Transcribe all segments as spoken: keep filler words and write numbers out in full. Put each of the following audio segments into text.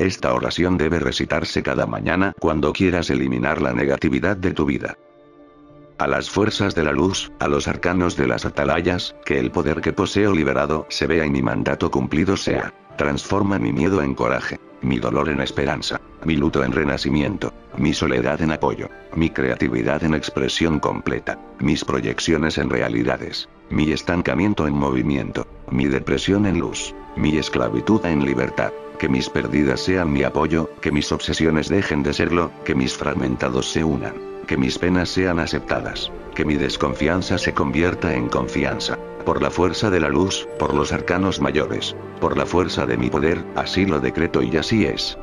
Esta oración debe recitarse cada mañana cuando quieras eliminar la negatividad de tu vida. A las fuerzas de la luz, a los arcanos de las atalayas, que el poder que poseo liberado se vea y mi mandato cumplido sea. Transforma mi miedo en coraje, mi dolor en esperanza, mi luto en renacimiento, mi soledad en apoyo, mi creatividad en expresión completa, mis proyecciones en realidades, mi estancamiento en movimiento, mi depresión en luz, mi esclavitud en libertad. Que mis pérdidas sean mi apoyo, que mis obsesiones dejen de serlo, que mis fragmentados se unan, que mis penas sean aceptadas, que mi desconfianza se convierta en confianza. Por la fuerza de la luz, por los arcanos mayores, por la fuerza de mi poder, así lo decreto y así es.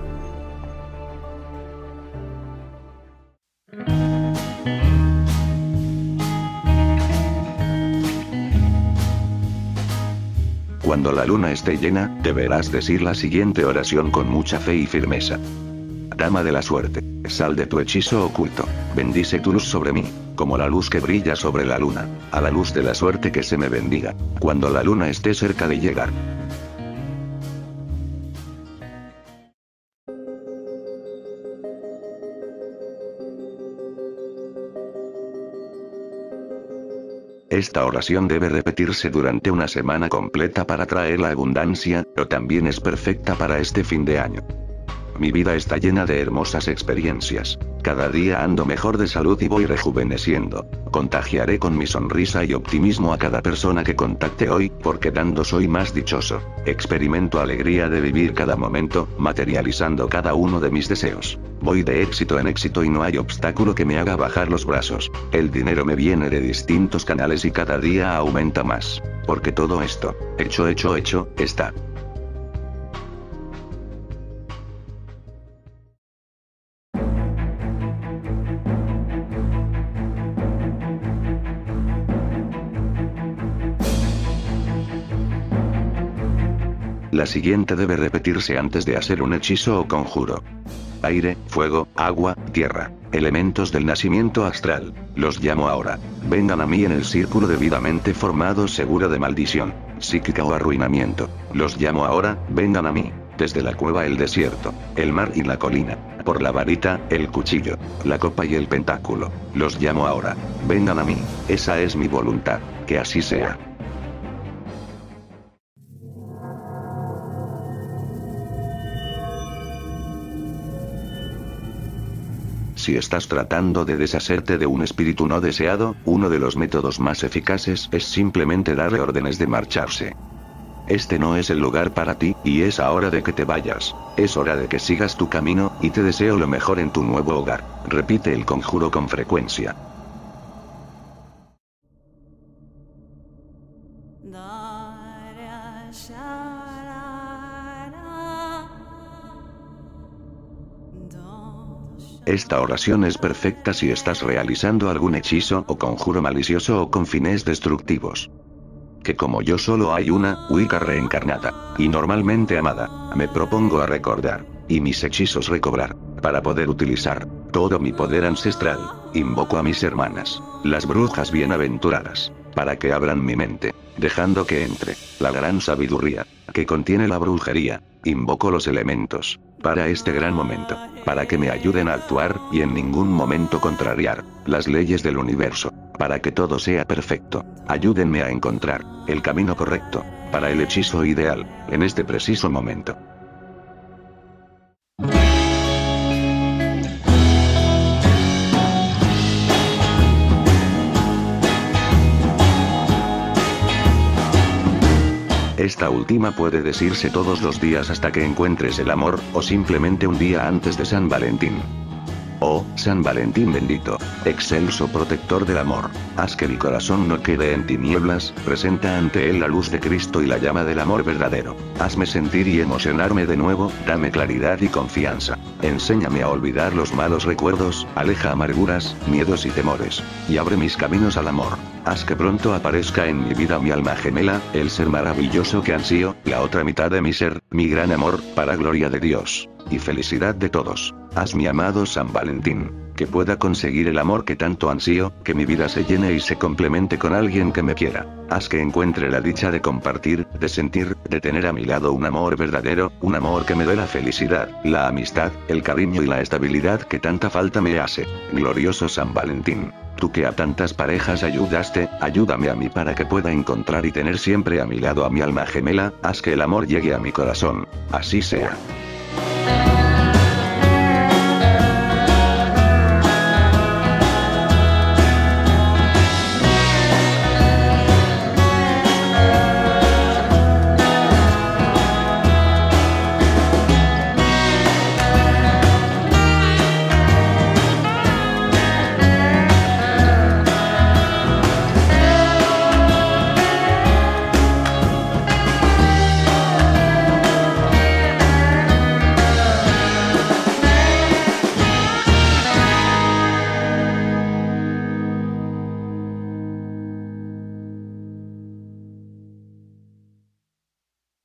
Cuando la luna esté llena, deberás decir la siguiente oración con mucha fe y firmeza. Dama de la suerte, sal de tu hechizo oculto, bendice tu luz sobre mí, como la luz que brilla sobre la luna, a la luz de la suerte que se me bendiga, cuando la luna esté cerca de llegar. Esta oración debe repetirse durante una semana completa para traer la abundancia, pero también es perfecta para este fin de año. Mi vida está llena de hermosas experiencias. Cada día ando mejor de salud y voy rejuveneciendo. Contagiaré con mi sonrisa y optimismo a cada persona que contacte hoy, porque dando soy más dichoso. Experimento alegría de vivir cada momento, materializando cada uno de mis deseos. Voy de éxito en éxito y no hay obstáculo que me haga bajar los brazos. El dinero me viene de distintos canales y cada día aumenta más. Porque todo esto, hecho hecho hecho, está. La siguiente debe repetirse antes de hacer un hechizo o conjuro. Aire, fuego, agua, tierra, elementos del nacimiento astral, los llamo ahora. Vengan a mí en el círculo debidamente formado seguro de maldición, psíquica o arruinamiento. Los llamo ahora, vengan a mí. Desde la cueva el desierto, el mar y la colina, por la varita, el cuchillo, la copa y el pentáculo. Los llamo ahora, vengan a mí. Esa es mi voluntad, que así sea. Si estás tratando de deshacerte de un espíritu no deseado, uno de los métodos más eficaces es simplemente darle órdenes de marcharse. Este no es el lugar para ti, y es hora de que te vayas. Es hora de que sigas tu camino, y te deseo lo mejor en tu nuevo hogar. Repite el conjuro con frecuencia. Esta oración es perfecta si estás realizando algún hechizo o conjuro malicioso o con fines destructivos. Que como yo solo hay una, Wicca reencarnada, y normalmente amada, me propongo a recordar, y mis hechizos recobrar, para poder utilizar todo mi poder ancestral. Invoco a mis hermanas, las brujas bienaventuradas, para que abran mi mente, dejando que entre la gran sabiduría que contiene la brujería. Invoco los elementos para este gran momento, para que me ayuden a actuar y en ningún momento contrariar las leyes del universo, para que todo sea perfecto. Ayúdenme a encontrar el camino correcto para el hechizo ideal en este preciso momento. Esta última puede decirse todos los días hasta que encuentres el amor, o simplemente un día antes de San Valentín. Oh, San Valentín bendito, excelso protector del amor, haz que mi corazón no quede en tinieblas, presenta ante él la luz de Cristo y la llama del amor verdadero. Hazme sentir y emocionarme de nuevo, dame claridad y confianza. Enséñame a olvidar los malos recuerdos, aleja amarguras, miedos y temores, y abre mis caminos al amor. Haz que pronto aparezca en mi vida mi alma gemela, el ser maravilloso que ansío, la otra mitad de mi ser, mi gran amor, para gloria de Dios y felicidad de todos. Haz mi amado San Valentín que pueda conseguir el amor que tanto ansío, que mi vida se llene y se complemente con alguien que me quiera. Haz que encuentre la dicha de compartir, de sentir, de tener a mi lado un amor verdadero, un amor que me dé la felicidad, la amistad, el cariño y la estabilidad que tanta falta me hace. Glorioso San Valentín. Tú que a tantas parejas ayudaste, ayúdame a mí para que pueda encontrar y tener siempre a mi lado a mi alma gemela, haz que el amor llegue a mi corazón. Así sea.